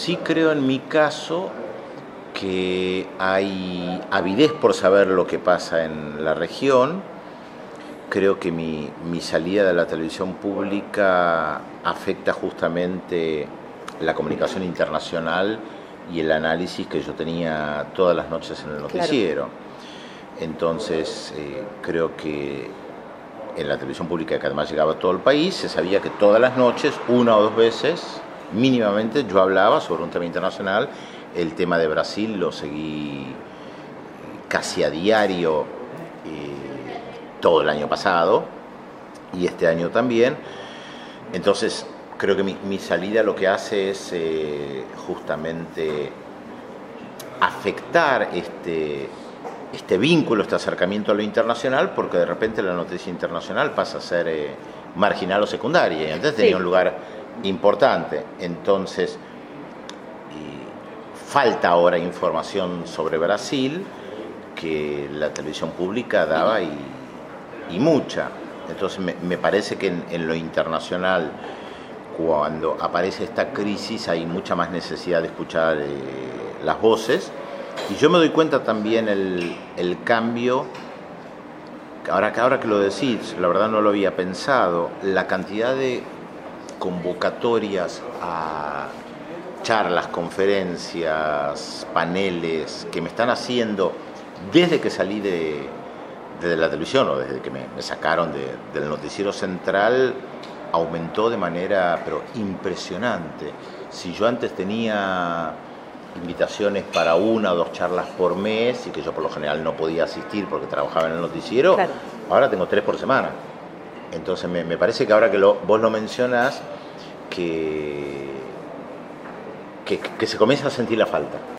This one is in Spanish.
Sí creo en mi caso que hay avidez por saber lo que pasa en la región. Creo que mi salida de la televisión pública afecta justamente la comunicación internacional y el análisis que yo tenía todas las noches en el noticiero. Claro. Entonces, creo que en la televisión pública, que además llegaba a todo el país, se sabía que todas las noches, una o dos veces, mínimamente, yo hablaba sobre un tema internacional. El tema de Brasil lo seguí casi a diario todo el año pasado y este año también. Entonces, creo que mi salida lo que hace es justamente afectar este vínculo, este acercamiento a lo internacional, porque de repente la noticia internacional pasa a ser marginal o secundaria, y antes tenía un lugar importante. Entonces, falta ahora información sobre Brasil que la televisión pública daba y mucha. Entonces me parece que en lo internacional, cuando aparece esta crisis, hay mucha más necesidad de escuchar las voces. Y yo me doy cuenta también el cambio, ahora que lo decís, la verdad no lo había pensado, la cantidad de convocatorias a charlas, conferencias, paneles que me están haciendo desde que salí de la televisión o desde que me sacaron del noticiero central, aumentó de manera pero impresionante. Si yo antes tenía invitaciones para una o dos charlas por mes y que yo por lo general no podía asistir porque trabajaba en el noticiero, claro, ahora tengo 3 por semana. Entonces me parece que ahora que vos lo mencionás, que se comienza a sentir la falta.